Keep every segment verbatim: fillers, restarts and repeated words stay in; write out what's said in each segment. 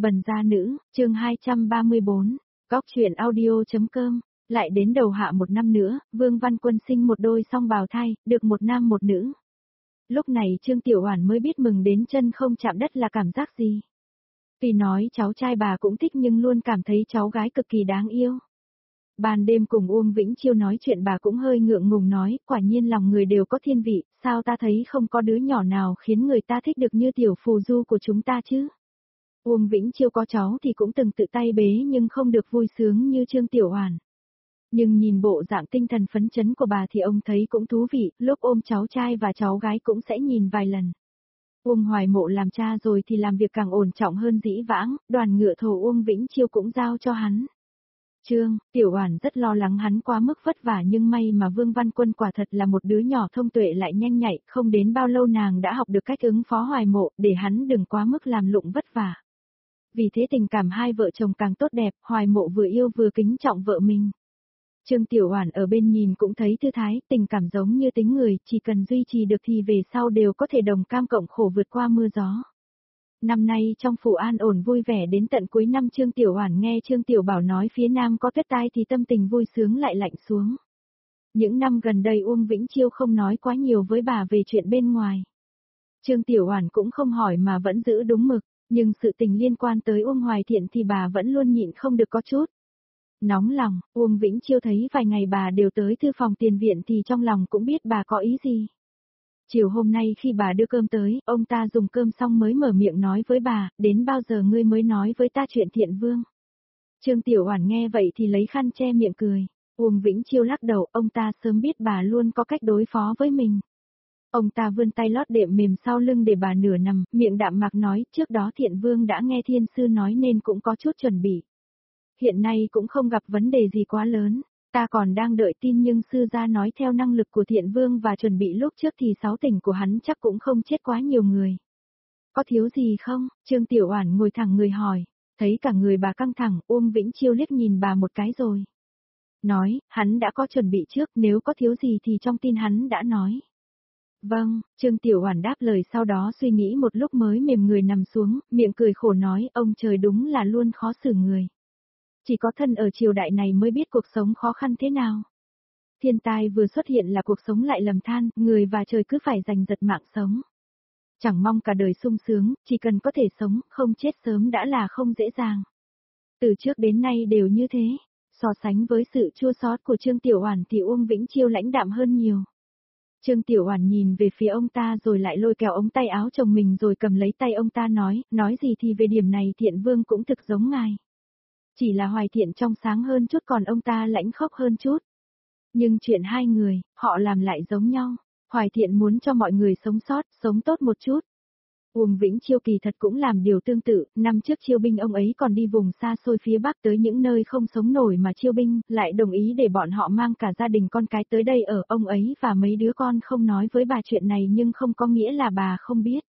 Bần gia nữ, chương hai trăm ba mươi bốn, góc truyện audio.com, lại đến đầu hạ một năm nữa, Vương Văn Quân sinh một đôi song bào thai, được một nam một nữ. Lúc này Trương Tiểu Oản mới biết mừng đến chân không chạm đất là cảm giác gì. Tuy nói cháu trai bà cũng thích nhưng luôn cảm thấy cháu gái cực kỳ đáng yêu. Ban đêm cùng Uông Vĩnh Chiêu nói chuyện bà cũng hơi ngượng ngùng nói, quả nhiên lòng người đều có thiên vị, sao ta thấy không có đứa nhỏ nào khiến người ta thích được như tiểu phù du của chúng ta chứ. Uông Vĩnh Chiêu có cháu thì cũng từng tự tay bế nhưng không được vui sướng như Trương Tiểu Oản. Nhưng nhìn bộ dạng tinh thần phấn chấn của bà thì ông thấy cũng thú vị, lúc ôm cháu trai và cháu gái cũng sẽ nhìn vài lần. Uông Hoài Mộ làm cha rồi thì làm việc càng ổn trọng hơn dĩ vãng, đoàn ngựa thổ Uông Vĩnh Chiêu cũng giao cho hắn. Trương, Tiểu Oản rất lo lắng hắn quá mức vất vả nhưng may mà Vương Văn Quân quả thật là một đứa nhỏ thông tuệ lại nhanh nhạy, không đến bao lâu nàng đã học được cách ứng phó Hoài Mộ để hắn đừng quá mức làm lụng vất vả. Vì thế tình cảm hai vợ chồng càng tốt đẹp, Hoài Mộ vừa yêu vừa kính trọng vợ mình. Trương Tiểu Oản ở bên nhìn cũng thấy thư thái, tình cảm giống như tính người, chỉ cần duy trì được thì về sau đều có thể đồng cam cộng khổ vượt qua mưa gió. Năm nay trong phủ an ổn vui vẻ đến tận cuối năm, Trương Tiểu Oản nghe Trương Tiểu Bảo nói phía nam có tuyết tai thì tâm tình vui sướng lại lạnh xuống. Những năm gần đây Uông Vĩnh Chiêu không nói quá nhiều với bà về chuyện bên ngoài. Trương Tiểu Oản cũng không hỏi mà vẫn giữ đúng mực, nhưng sự tình liên quan tới Uông Hoài Thiện thì bà vẫn luôn nhịn không được có chút. Nóng lòng, Uông Vĩnh Chiêu thấy vài ngày bà đều tới thư phòng tiền viện thì trong lòng cũng biết bà có ý gì. Chiều hôm nay khi bà đưa cơm tới, ông ta dùng cơm xong mới mở miệng nói với bà, đến bao giờ ngươi mới nói với ta chuyện Thiện Vương. Trương Tiểu Oản nghe vậy thì lấy khăn che miệng cười. Uông Vĩnh Chiêu lắc đầu, ông ta sớm biết bà luôn có cách đối phó với mình. Ông ta vươn tay lót đệm mềm sau lưng để bà nửa nằm, miệng đạm mạc nói, trước đó Thiện Vương đã nghe thiên sư nói nên cũng có chút chuẩn bị. Hiện nay cũng không gặp vấn đề gì quá lớn, ta còn đang đợi tin nhưng sư gia nói theo năng lực của Thiện Vương và chuẩn bị lúc trước thì sáu tỉnh của hắn chắc cũng không chết quá nhiều người. Có thiếu gì không? Trương Tiểu Oản ngồi thẳng người hỏi, thấy cả người bà căng thẳng, Uông Vĩnh Chiêu liếc nhìn bà một cái rồi. Nói, hắn đã có chuẩn bị trước, nếu có thiếu gì thì trong tin hắn đã nói. Vâng, Trương Tiểu Oản đáp lời sau đó suy nghĩ một lúc mới mềm người nằm xuống, miệng cười khổ nói, ông trời đúng là luôn khó xử người. Chỉ có thân ở triều đại này mới biết cuộc sống khó khăn thế nào. Thiên tai vừa xuất hiện là cuộc sống lại lầm than, người và trời cứ phải giành giật mạng sống. Chẳng mong cả đời sung sướng, chỉ cần có thể sống, không chết sớm đã là không dễ dàng. Từ trước đến nay đều như thế, so sánh với sự chua xót của Trương Tiểu Oản thì Uông Vĩnh Chiêu lãnh đạm hơn nhiều. Trương Tiểu Oản nhìn về phía ông ta rồi lại lôi kéo ống tay áo chồng mình rồi cầm lấy tay ông ta nói, nói gì thì về điểm này Thiện Vương cũng thực giống ngài. Chỉ là Hoài Thiện trong sáng hơn chút còn ông ta lãnh khốc hơn chút. Nhưng chuyện hai người, họ làm lại giống nhau. Hoài Thiện muốn cho mọi người sống sót, sống tốt một chút. Uông Vĩnh Chiêu kỳ thật cũng làm điều tương tự, năm trước chiêu binh ông ấy còn đi vùng xa xôi phía Bắc tới những nơi không sống nổi mà chiêu binh, lại đồng ý để bọn họ mang cả gia đình con cái tới đây ở. Ông ấy và mấy đứa con không nói với bà chuyện này nhưng không có nghĩa là bà không biết.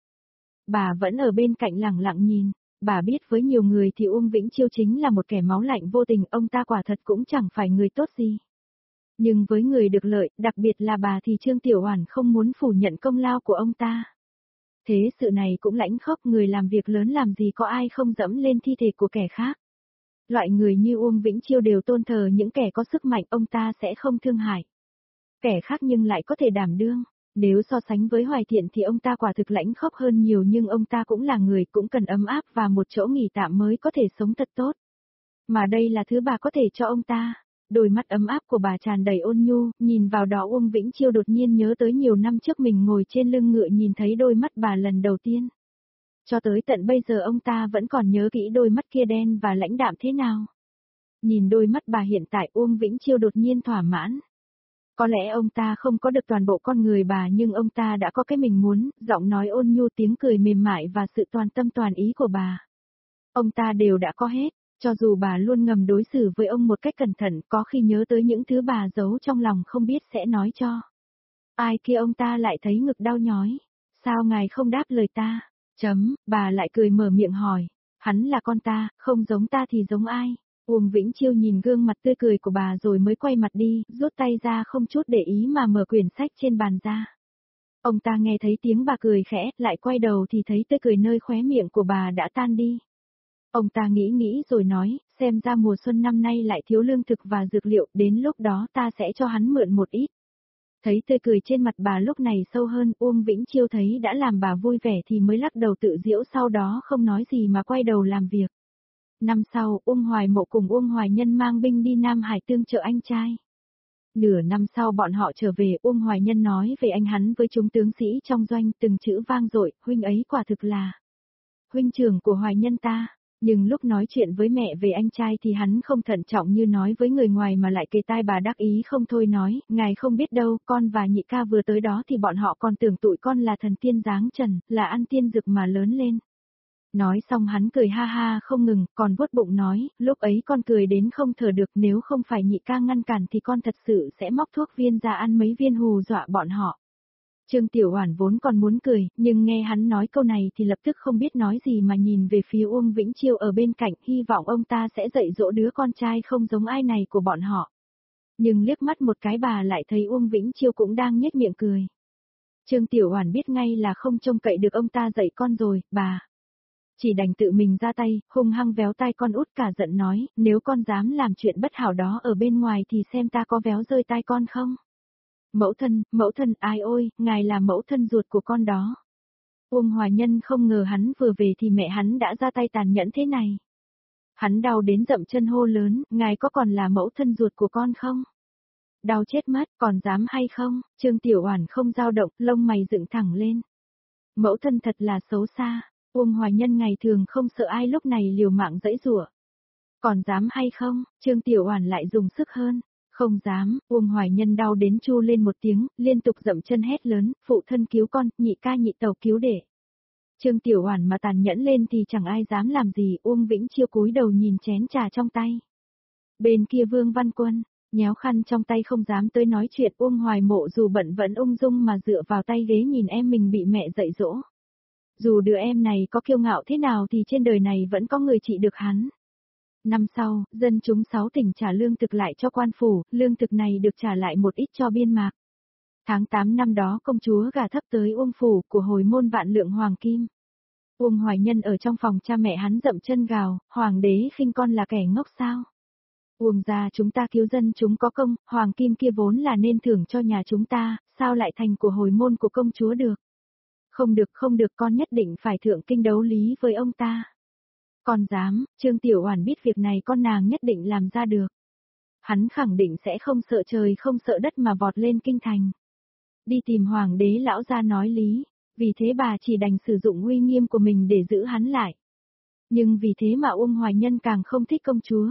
Bà vẫn ở bên cạnh lặng lặng nhìn. Bà biết với nhiều người thì Uông Vĩnh Chiêu chính là một kẻ máu lạnh vô tình, ông ta quả thật cũng chẳng phải người tốt gì. Nhưng với người được lợi, đặc biệt là bà thì Trương Tiểu Oản không muốn phủ nhận công lao của ông ta. Thế sự này cũng lãnh khốc, người làm việc lớn làm gì có ai không dẫm lên thi thể của kẻ khác. Loại người như Uông Vĩnh Chiêu đều tôn thờ những kẻ có sức mạnh, ông ta sẽ không thương hại. Kẻ khác nhưng lại có thể đảm đương. Nếu so sánh với Hoài Thiện thì ông ta quả thực lãnh khốc hơn nhiều nhưng ông ta cũng là người, cũng cần ấm áp và một chỗ nghỉ tạm mới có thể sống thật tốt. Mà đây là thứ bà có thể cho ông ta. Đôi mắt ấm áp của bà tràn đầy ôn nhu, nhìn vào đó Uông Vĩnh Chiêu đột nhiên nhớ tới nhiều năm trước mình ngồi trên lưng ngựa nhìn thấy đôi mắt bà lần đầu tiên. Cho tới tận bây giờ ông ta vẫn còn nhớ kỹ đôi mắt kia đen và lãnh đạm thế nào. Nhìn đôi mắt bà hiện tại Uông Vĩnh Chiêu đột nhiên thỏa mãn. Có lẽ ông ta không có được toàn bộ con người bà nhưng ông ta đã có cái mình muốn, giọng nói ôn nhu, tiếng cười mềm mại và sự toàn tâm toàn ý của bà. Ông ta đều đã có hết, cho dù bà luôn ngầm đối xử với ông một cách cẩn thận, có khi nhớ tới những thứ bà giấu trong lòng không biết sẽ nói cho. Ai kia ông ta lại thấy ngực đau nhói. Sao ngài không đáp lời ta? Chấm, bà lại cười mở miệng hỏi. Hắn là con ta, không giống ta thì giống ai? Uông Vĩnh Chiêu nhìn gương mặt tươi cười của bà rồi mới quay mặt đi, rút tay ra không chút để ý mà mở quyển sách trên bàn ra. Ông ta nghe thấy tiếng bà cười khẽ, lại quay đầu thì thấy tươi cười nơi khóe miệng của bà đã tan đi. Ông ta nghĩ nghĩ rồi nói, xem ra mùa xuân năm nay lại thiếu lương thực và dược liệu, đến lúc đó ta sẽ cho hắn mượn một ít. Thấy tươi cười trên mặt bà lúc này sâu hơn, Uông Vĩnh Chiêu thấy đã làm bà vui vẻ thì mới lắc đầu tự giễu, sau đó không nói gì mà quay đầu làm việc. Năm sau, Uông Hoài Mộ cùng Uông Hoài Nhân mang binh đi Nam Hải tương trợ anh trai. Nửa năm sau bọn họ trở về, Uông Hoài Nhân nói về anh hắn với chúng tướng sĩ trong doanh, từng chữ vang dội, huynh ấy quả thực là huynh trưởng của Hoài Nhân ta. Nhưng lúc nói chuyện với mẹ về anh trai thì hắn không thận trọng như nói với người ngoài mà lại kề tai bà đắc ý không thôi, nói, ngài không biết đâu, con và nhị ca vừa tới đó thì bọn họ còn tưởng tụi con là thần tiên dáng trần, là ăn tiên dược mà lớn lên. Nói xong hắn cười ha ha không ngừng, còn vuốt bụng nói, lúc ấy con cười đến không thở được, nếu không phải nhị ca ngăn cản thì con thật sự sẽ móc thuốc viên ra ăn mấy viên hù dọa bọn họ. Trương Tiểu Oản vốn còn muốn cười, nhưng nghe hắn nói câu này thì lập tức không biết nói gì mà nhìn về phía Uông Vĩnh Chiêu ở bên cạnh, hy vọng ông ta sẽ dạy dỗ đứa con trai không giống ai này của bọn họ. Nhưng liếc mắt một cái bà lại thấy Uông Vĩnh Chiêu cũng đang nhếch miệng cười. Trương Tiểu Oản biết ngay là không trông cậy được ông ta dạy con rồi, bà chỉ đành tự mình ra tay, hung hăng véo tai con út, cả giận nói, nếu con dám làm chuyện bất hảo đó ở bên ngoài thì xem ta có véo rơi tai con không. Mẫu thân, mẫu thân, ai ôi, ngài là mẫu thân ruột của con đó. Uông Hoài Nhân không ngờ hắn vừa về thì mẹ hắn đã ra tay tàn nhẫn thế này. Hắn đau đến dậm chân hô lớn, ngài có còn là mẫu thân ruột của con không? Đau chết mất, còn dám hay không? Trương Tiểu Oản không dao động, lông mày dựng thẳng lên. Mẫu thân thật là xấu xa. Uông Hoài Nhân ngày thường không sợ ai, lúc này liều mạng giãy giụa. Còn dám hay không? Trương Tiểu Oản lại dùng sức hơn. Không dám. Uông Hoài Nhân đau đến chu lên một tiếng, liên tục dậm chân hét lớn, phụ thân cứu con, nhị ca nhị tẩu cứu đệ. Trương Tiểu Oản mà tàn nhẫn lên thì chẳng ai dám làm gì. Uông Vĩnh Chiêu cúi đầu nhìn chén trà trong tay. Bên kia Vương Văn Quân nhéo khăn trong tay không dám tới nói chuyện. Uông Hoài Mộ dù bận vẫn ung dung mà dựa vào tay ghế nhìn em mình bị mẹ dạy dỗ. Dù đứa em này có kiêu ngạo thế nào thì trên đời này vẫn có người trị được hắn. Năm sau, dân chúng sáu tỉnh trả lương thực lại cho quan phủ, lương thực này được trả lại một ít cho biên mạc. Tháng tám năm đó công chúa gả thấp tới Uông phủ của hồi môn vạn lượng hoàng kim. Uông Hoài Nhân ở trong phòng cha mẹ hắn dậm chân gào, hoàng đế khinh con là kẻ ngốc sao? Uông gia chúng ta cứu dân chúng có công, hoàng kim kia vốn là nên thưởng cho nhà chúng ta, sao lại thành của hồi môn của công chúa được? Không được không được, con nhất định phải thượng kinh đấu lý với ông ta. Con dám, Trương Tiểu Oản biết việc này con nàng nhất định làm ra được. Hắn khẳng định sẽ không sợ trời không sợ đất mà vọt lên kinh thành. Đi tìm hoàng đế lão gia nói lý, vì thế bà chỉ đành sử dụng uy nghiêm của mình để giữ hắn lại. Nhưng vì thế mà Uông Hoài Nhân càng không thích công chúa.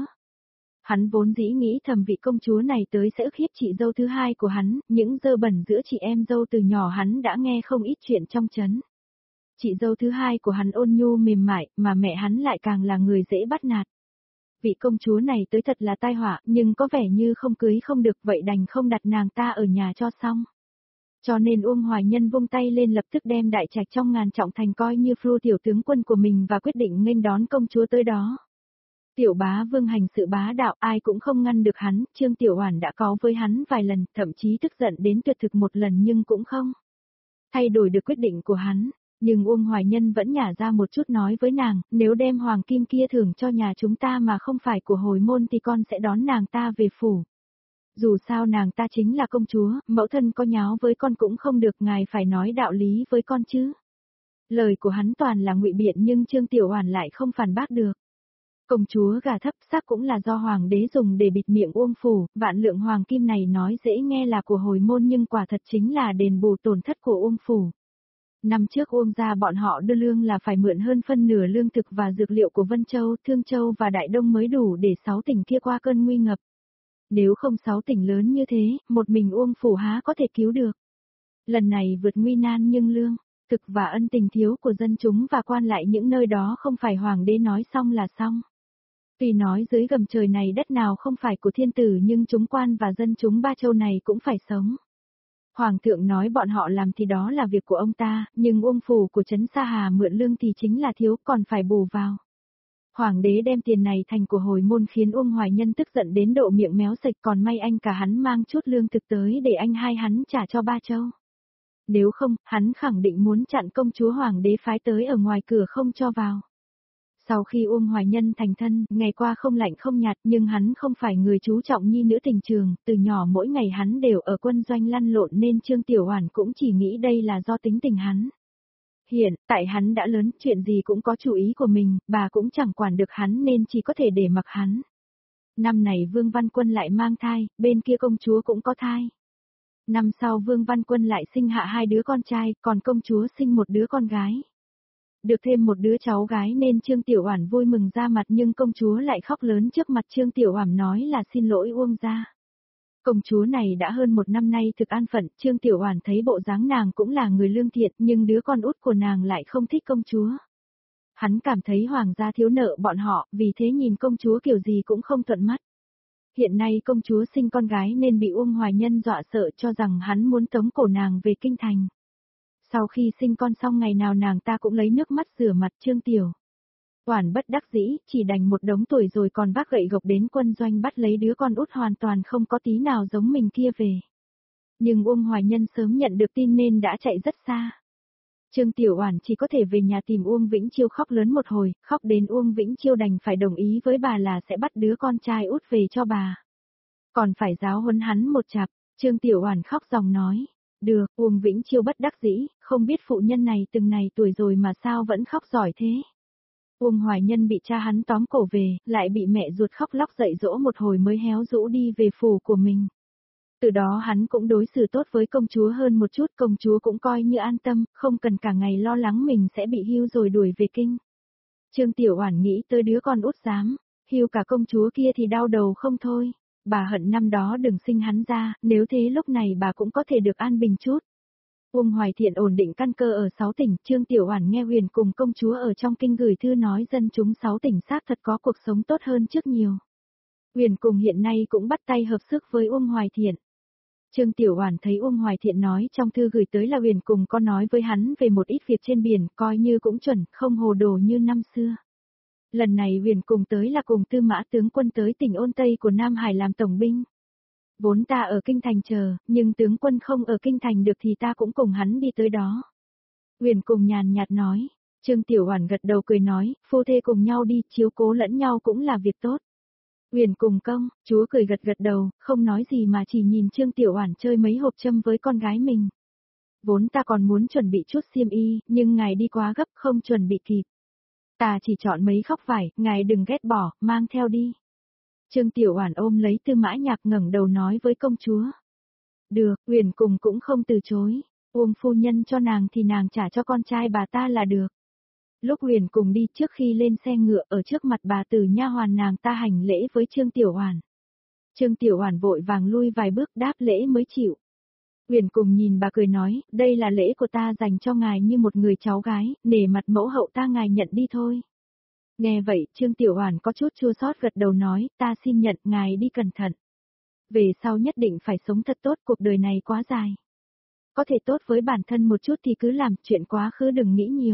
Hắn vốn dĩ nghĩ thầm vị công chúa này tới sẽ ức hiếp chị dâu thứ hai của hắn, những dơ bẩn giữa chị em dâu từ nhỏ hắn đã nghe không ít chuyện trong trấn. Chị dâu thứ hai của hắn ôn nhu mềm mại, mà mẹ hắn lại càng là người dễ bắt nạt. Vị công chúa này tới thật là tai họa, nhưng có vẻ như không cưới không được, vậy đành không đặt nàng ta ở nhà cho xong. Cho nên Uông Hoài Nhân vung tay lên lập tức đem đại trạch trong ngàn trọng thành coi như phu tiểu tướng quân của mình và quyết định nghênh đón công chúa tới đó. Tiểu bá vương hành sự bá đạo, ai cũng không ngăn được hắn, Trương Tiểu Oản đã có với hắn vài lần, thậm chí tức giận đến tuyệt thực một lần nhưng cũng không thay đổi được quyết định của hắn. Nhưng Uông Hoài Nhân vẫn nhả ra một chút nói với nàng, nếu đem hoàng kim kia thưởng cho nhà chúng ta mà không phải của hồi môn thì con sẽ đón nàng ta về phủ. Dù sao nàng ta chính là công chúa, mẫu thân có nháo với con cũng không được, ngài phải nói đạo lý với con chứ. Lời của hắn toàn là ngụy biện nhưng Trương Tiểu Oản lại không phản bác được. Công chúa gà thấp xác cũng là do hoàng đế dùng để bịt miệng Uông phủ, vạn lượng hoàng kim này nói dễ nghe là của hồi môn nhưng quả thật chính là đền bù tổn thất của Uông phủ. Năm trước Uông gia bọn họ đưa lương là phải mượn hơn phân nửa lương thực và dược liệu của Vân Châu, Thương Châu và Đại Đông mới đủ để sáu tỉnh kia qua cơn nguy ngập. Nếu không sáu tỉnh lớn như thế, một mình Uông phủ há có thể cứu được. Lần này vượt nguy nan nhưng lương thực và ân tình thiếu của dân chúng và quan lại những nơi đó không phải hoàng đế nói xong là xong. Tuy nói dưới gầm trời này đất nào không phải của thiên tử nhưng chúng quan và dân chúng ba châu này cũng phải sống. Hoàng thượng nói bọn họ làm thì đó là việc của ông ta, nhưng Uông phủ của Trấn Sa Hà mượn lương thì chính là thiếu, còn phải bù vào. Hoàng đế đem tiền này thành của hồi môn khiến Uông Hoài Nhân tức giận đến độ miệng méo sạch, còn may anh cả hắn mang chút lương thực tới để anh hai hắn trả cho ba châu. Nếu không, hắn khẳng định muốn chặn công chúa hoàng đế phái tới ở ngoài cửa không cho vào. Sau khi Uông Hoài Nhân thành thân, ngày qua không lạnh không nhạt nhưng hắn không phải người chú trọng nhi nữ tình trường, từ nhỏ mỗi ngày hắn đều ở quân doanh lăn lộn nên Trương Tiểu Oản cũng chỉ nghĩ đây là do tính tình hắn. Hiện, tại hắn đã lớn, chuyện gì cũng có chủ ý của mình, bà cũng chẳng quản được hắn nên chỉ có thể để mặc hắn. Năm này Vương Văn Quân lại mang thai, bên kia công chúa cũng có thai. Năm sau Vương Văn Quân lại sinh hạ hai đứa con trai, còn công chúa sinh một đứa con gái. Được thêm một đứa cháu gái nên Trương Tiểu Oản vui mừng ra mặt nhưng công chúa lại khóc lớn trước mặt Trương Tiểu Oản nói là xin lỗi Uông gia. Công chúa này đã hơn một năm nay thực an phận, Trương Tiểu Oản thấy bộ dáng nàng cũng là người lương thiện nhưng đứa con út của nàng lại không thích công chúa. Hắn cảm thấy hoàng gia thiếu nợ bọn họ, vì thế nhìn công chúa kiểu gì cũng không thuận mắt. Hiện nay công chúa sinh con gái nên bị Uông Hoài Nhân dọa sợ cho rằng hắn muốn tống cổ nàng về kinh thành. Sau khi sinh con xong ngày nào nàng ta cũng lấy nước mắt rửa mặt Trương Tiểu Oản bất đắc dĩ, chỉ đành một đống tuổi rồi còn vác gậy gộc đến quân doanh bắt lấy đứa con út hoàn toàn không có tí nào giống mình kia về. Nhưng Uông Hoài Nhân sớm nhận được tin nên đã chạy rất xa. Trương Tiểu Oản chỉ có thể về nhà tìm Uông Vĩnh Chiêu khóc lớn một hồi, khóc đến Uông Vĩnh Chiêu đành phải đồng ý với bà là sẽ bắt đứa con trai út về cho bà. Còn phải giáo huấn hắn một chặp, Trương Tiểu Oản khóc ròng nói. Được, Uông Vĩnh Chiêu bất đắc dĩ, không biết phụ nhân này từng này tuổi rồi mà sao vẫn khóc giỏi thế. Uông Hoài Nhân bị cha hắn tóm cổ về, lại bị mẹ ruột khóc lóc dạy dỗ một hồi mới héo rũ đi về phủ của mình. Từ đó hắn cũng đối xử tốt với công chúa hơn một chút, công chúa cũng coi như an tâm, không cần cả ngày lo lắng mình sẽ bị hưu rồi đuổi về kinh. Trương Tiểu Oản nghĩ tới đứa con út dám, hưu cả công chúa kia thì đau đầu không thôi. Bà hận năm đó đừng sinh hắn ra, nếu thế lúc này bà cũng có thể được an bình chút. Uông Hoài Thiện ổn định căn cơ ở sáu tỉnh, Trương Tiểu Oản nghe Huyền cùng công chúa ở trong kinh gửi thư nói dân chúng sáu tỉnh xác thật có cuộc sống tốt hơn trước nhiều. Huyền cùng hiện nay cũng bắt tay hợp sức với Uông Hoài Thiện. Trương Tiểu Oản thấy Uông Hoài Thiện nói trong thư gửi tới là Huyền cùng có nói với hắn về một ít việc trên biển, coi như cũng chuẩn, không hồ đồ như năm xưa. Lần này Huyền cùng tới là cùng Tư Mã tướng quân tới tỉnh Ôn Tây của Nam Hải làm tổng binh. Vốn ta ở kinh thành chờ, nhưng tướng quân không ở kinh thành được thì ta cũng cùng hắn đi tới đó. Huyền cùng nhàn nhạt nói, Trương Tiểu Oản gật đầu cười nói, phu thê cùng nhau đi, chiếu cố lẫn nhau cũng là việc tốt. Huyền cùng công, chúa cười gật gật đầu, không nói gì mà chỉ nhìn Trương Tiểu Oản chơi mấy hộp châm với con gái mình. Vốn ta còn muốn chuẩn bị chút xiêm y, nhưng ngài đi quá gấp không chuẩn bị kịp. Ta chỉ chọn mấy khóc vải, ngài đừng ghét bỏ, mang theo đi. Trương Tiểu Oản ôm lấy Tư Mã Nhạc ngẩng đầu nói với công chúa. Được, Huyền cùng cũng không từ chối, Uông phu nhân cho nàng thì nàng trả cho con trai bà ta là được. Lúc Huyền cùng đi trước khi lên xe ngựa ở trước mặt bà tử nha hoàn nàng ta hành lễ với Trương Tiểu Oản. Trương Tiểu Oản vội vàng lui vài bước đáp lễ mới chịu. Huyền cùng nhìn bà cười nói, đây là lễ của ta dành cho ngài như một người cháu gái, nể mặt mẫu hậu ta ngài nhận đi thôi. Nghe vậy, Trương Tiểu Oản có chút chua xót gật đầu nói, ta xin nhận, ngài đi cẩn thận. Về sau nhất định phải sống thật tốt, cuộc đời này quá dài. Có thể tốt với bản thân một chút thì cứ làm, chuyện quá khứ đừng nghĩ nhiều.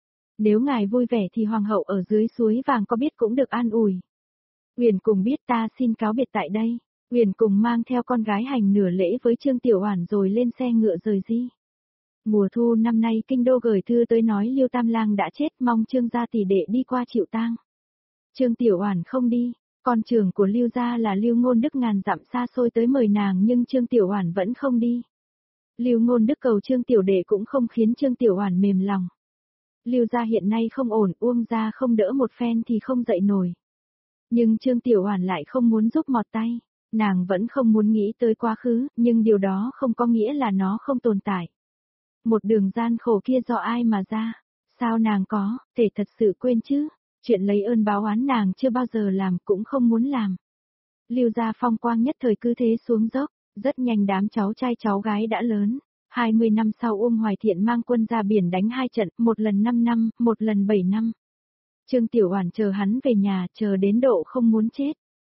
Nếu ngài vui vẻ thì hoàng hậu ở dưới suối vàng có biết cũng được an ủi. Huyền cùng biết ta xin cáo biệt tại đây. Huyền cùng mang theo con gái hành nửa lễ với Trương Tiểu Oản rồi lên xe ngựa rời đi. Mùa thu năm nay kinh đô gửi thư tới nói Liêu Tam Lang đã chết, mong Trương gia tỷ đệ đi qua chịu tang. Trương Tiểu Oản không đi, con trưởng của Liêu gia là Liêu Ngôn Đức ngàn dặm xa xôi tới mời nàng nhưng Trương Tiểu Oản vẫn không đi. Liêu Ngôn Đức cầu Trương tiểu đệ cũng không khiến Trương Tiểu Oản mềm lòng. Liêu gia hiện nay không ổn, Uông gia không đỡ một phen thì không dậy nổi. Nhưng Trương Tiểu Oản lại không muốn giúp mọt tay, nàng vẫn không muốn nghĩ tới quá khứ, nhưng điều đó không có nghĩa là nó không tồn tại. Một đường gian khổ kia do ai mà ra? Sao nàng có, thể thật sự quên chứ? Chuyện lấy ơn báo oán nàng chưa bao giờ làm cũng không muốn làm. Liêu gia phong quang nhất thời cứ thế xuống dốc, rất nhanh đám cháu trai cháu gái đã lớn. hai mươi năm sau Uông Hoài Thiện mang quân ra biển đánh hai trận, một lần năm năm, một lần bảy năm. Trương Tiểu Oản chờ hắn về nhà, chờ đến độ không muốn chết.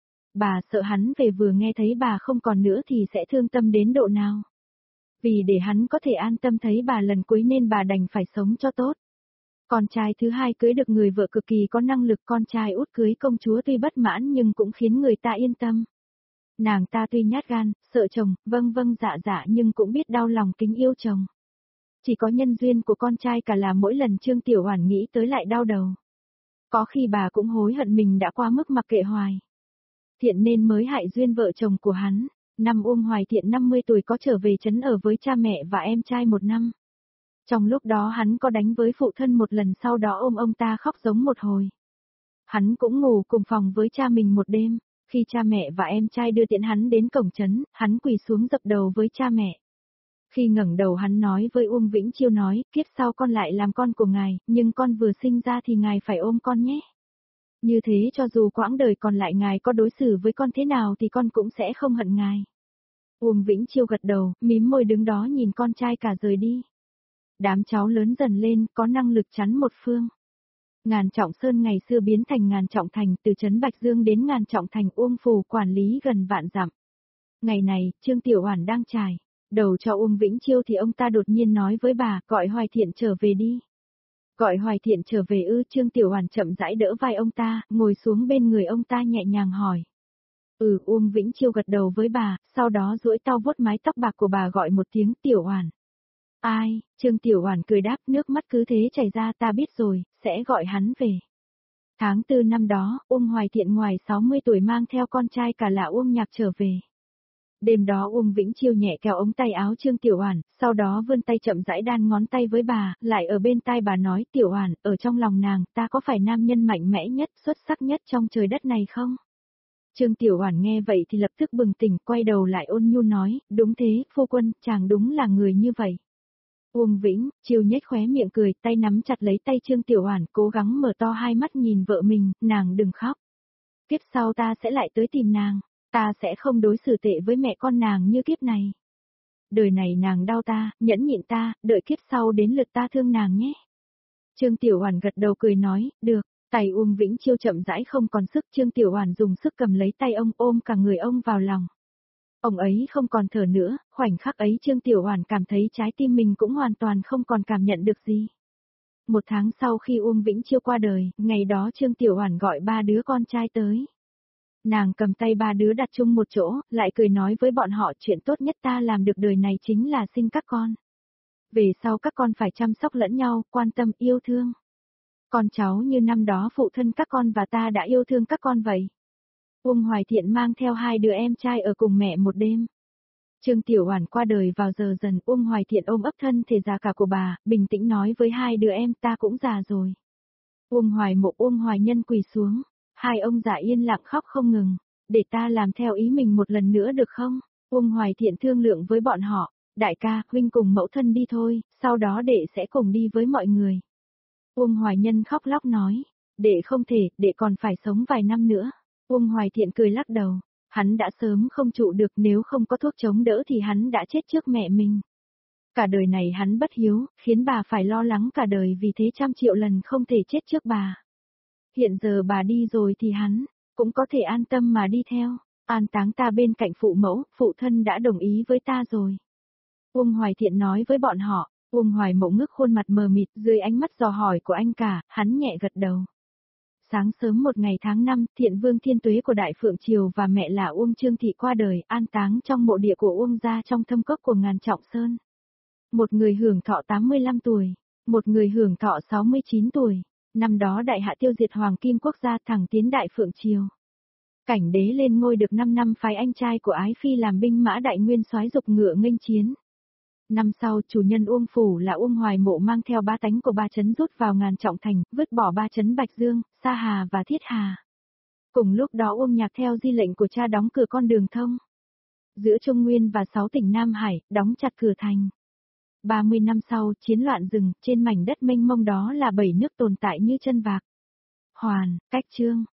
Bà sợ hắn về vừa nghe thấy bà không còn nữa thì sẽ thương tâm đến độ nào. Vì để hắn có thể an tâm thấy bà lần cuối nên bà đành phải sống cho tốt. Con trai thứ hai cưới được người vợ cực kỳ có năng lực, con trai út cưới công chúa tuy bất mãn nhưng cũng khiến người ta yên tâm. Nàng ta tuy nhát gan, sợ chồng, vâng vâng dạ dạ nhưng cũng biết đau lòng kính yêu chồng. Chỉ có nhân duyên của con trai cả là mỗi lần Trương Tiểu Oản nghĩ tới lại đau đầu. Có khi bà cũng hối hận mình đã quá mức mặc kệ Hoài Thiện nên mới hại duyên vợ chồng của hắn. Năm Uông Hoài Thiện năm mươi tuổi có trở về trấn ở với cha mẹ và em trai một năm. Trong lúc đó hắn có đánh với phụ thân một lần, sau đó ôm ông ta khóc giống một hồi. Hắn cũng ngủ cùng phòng với cha mình một đêm. Khi cha mẹ và em trai đưa tiễn hắn đến cổng trấn, hắn quỳ xuống dập đầu với cha mẹ. Khi ngẩng đầu hắn nói với Uông Vĩnh Chiêu nói, kiếp sau con lại làm con của ngài, nhưng con vừa sinh ra thì ngài phải ôm con nhé. Như thế cho dù quãng đời còn lại ngài có đối xử với con thế nào thì con cũng sẽ không hận ngài. Uông Vĩnh Chiêu gật đầu, mím môi đứng đó nhìn con trai cả rời đi. Đám cháu lớn dần lên, có năng lực chắn một phương. Ngàn Trọng Sơn ngày xưa biến thành Ngàn Trọng Thành, từ trấn Bạch Dương đến Ngàn Trọng Thành Uông phủ quản lý gần vạn dặm. Ngày này, Trương Tiểu Oản đang trải đầu cho Uông Vĩnh Chiêu thì ông ta đột nhiên nói với bà, gọi Hoài Thiện trở về đi. Gọi Hoài Thiện trở về ư? Trương Tiểu Oản chậm rãi đỡ vai ông ta, ngồi xuống bên người ông ta nhẹ nhàng hỏi. Ừ, Uông Vĩnh Chiêu gật đầu với bà, sau đó duỗi tao vuốt mái tóc bạc của bà gọi một tiếng Tiểu Oản. Ai? Trương Tiểu Oản cười đáp, nước mắt cứ thế chảy ra, ta biết rồi, sẽ gọi hắn về. Tháng tư năm đó, Uông Hoài Thiện ngoài sáu mươi tuổi mang theo con trai cả là Uông Nhạc trở về. Đêm đó Uông Vĩnh Chiêu nhẹ kéo ống tay áo Trương Tiểu Oản, sau đó vươn tay chậm rãi đan ngón tay với bà, lại ở bên tai bà nói, Tiểu Oản, ở trong lòng nàng, ta có phải nam nhân mạnh mẽ nhất, xuất sắc nhất trong trời đất này không? Trương Tiểu Oản nghe vậy thì lập tức bừng tỉnh, quay đầu lại ôn nhu nói, đúng thế, phu quân, chàng đúng là người như vậy. Uông Vĩnh Chiêu nhếch khóe miệng cười, tay nắm chặt lấy tay Trương Tiểu Oản, cố gắng mở to hai mắt nhìn vợ mình, nàng đừng khóc. Kiếp sau ta sẽ lại tới tìm nàng. Ta sẽ không đối xử tệ với mẹ con nàng như kiếp này. Đời này nàng đau ta, nhẫn nhịn ta, đợi kiếp sau đến lượt ta thương nàng nhé. Trương Tiểu Oản gật đầu cười nói, được. Tay Uông Vĩnh Chiêu chậm rãi không còn sức, Trương Tiểu Oản dùng sức cầm lấy tay ông, ôm cả người ông vào lòng. Ông ấy không còn thở nữa, khoảnh khắc ấy Trương Tiểu Oản cảm thấy trái tim mình cũng hoàn toàn không còn cảm nhận được gì. Một tháng sau khi Uông Vĩnh Chiêu qua đời, ngày đó Trương Tiểu Oản gọi ba đứa con trai tới. Nàng cầm tay ba đứa đặt chung một chỗ, lại cười nói với bọn họ, chuyện tốt nhất ta làm được đời này chính là sinh các con. Về sau các con phải chăm sóc lẫn nhau, quan tâm yêu thương. Con cháu như năm đó phụ thân các con và ta đã yêu thương các con vậy. Uông Hoài Thiện mang theo hai đứa em trai ở cùng mẹ một đêm. Trương Tiểu Oản qua đời vào giờ dần, Uông Hoài Thiện ôm ấp thân thể già cả của bà, bình tĩnh nói với hai đứa em, ta cũng già rồi. Uông Hoài Mộ, Uông Hoài Nhân quỳ xuống. Hai ông già yên lặng khóc không ngừng, để ta làm theo ý mình một lần nữa được không? Uông Hoài Thiện thương lượng với bọn họ, đại ca, huynh cùng mẫu thân đi thôi, sau đó đệ sẽ cùng đi với mọi người. Uông Hoài Nhân khóc lóc nói, đệ không thể, đệ còn phải sống vài năm nữa. Uông Hoài Thiện cười lắc đầu, hắn đã sớm không trụ được, nếu không có thuốc chống đỡ thì hắn đã chết trước mẹ mình. Cả đời này hắn bất hiếu, khiến bà phải lo lắng cả đời, vì thế trăm triệu lần không thể chết trước bà. Hiện giờ bà đi rồi thì hắn cũng có thể an tâm mà đi theo, an táng ta bên cạnh phụ mẫu, phụ thân đã đồng ý với ta rồi. Uông Hoài Thiện nói với bọn họ. Uông Hoài Mộ ngước khuôn mặt mờ mịt dưới ánh mắt dò hỏi của anh cả, hắn nhẹ gật đầu. Sáng sớm một ngày tháng năm, Thiện Vương Thiên Tuế của Đại Phượng Triều và mẹ là Uông Trương Thị qua đời, an táng trong mộ địa của Uông gia trong thâm cốc của Ngàn Trọng Sơn. Một người hưởng thọ tám mươi lăm tuổi, một người hưởng thọ sáu mươi chín tuổi. Năm đó đại hạ tiêu diệt Hoàng Kim Quốc gia, thẳng tiến Đại Phượng Triều. Cảnh đế lên ngôi được năm năm, phái anh trai của Ái Phi làm binh mã đại nguyên soái dục ngựa nghênh chiến. Năm sau, chủ nhân Uông phủ là Uông Hoài Mộ mang theo ba tánh của ba trấn rút vào Ngàn Trọng Thành, vứt bỏ ba trấn Bạch Dương, Sa Hà và Thiết Hà. Cùng lúc đó Uông Nhạc theo di lệnh của cha đóng cửa con đường thông giữa Trung Nguyên và sáu tỉnh Nam Hải, đóng chặt cửa thành. ba mươi năm sau, chiến loạn rừng, trên mảnh đất mênh mông đó là bảy nước tồn tại như chân vạc. Hoàn, Cách Chương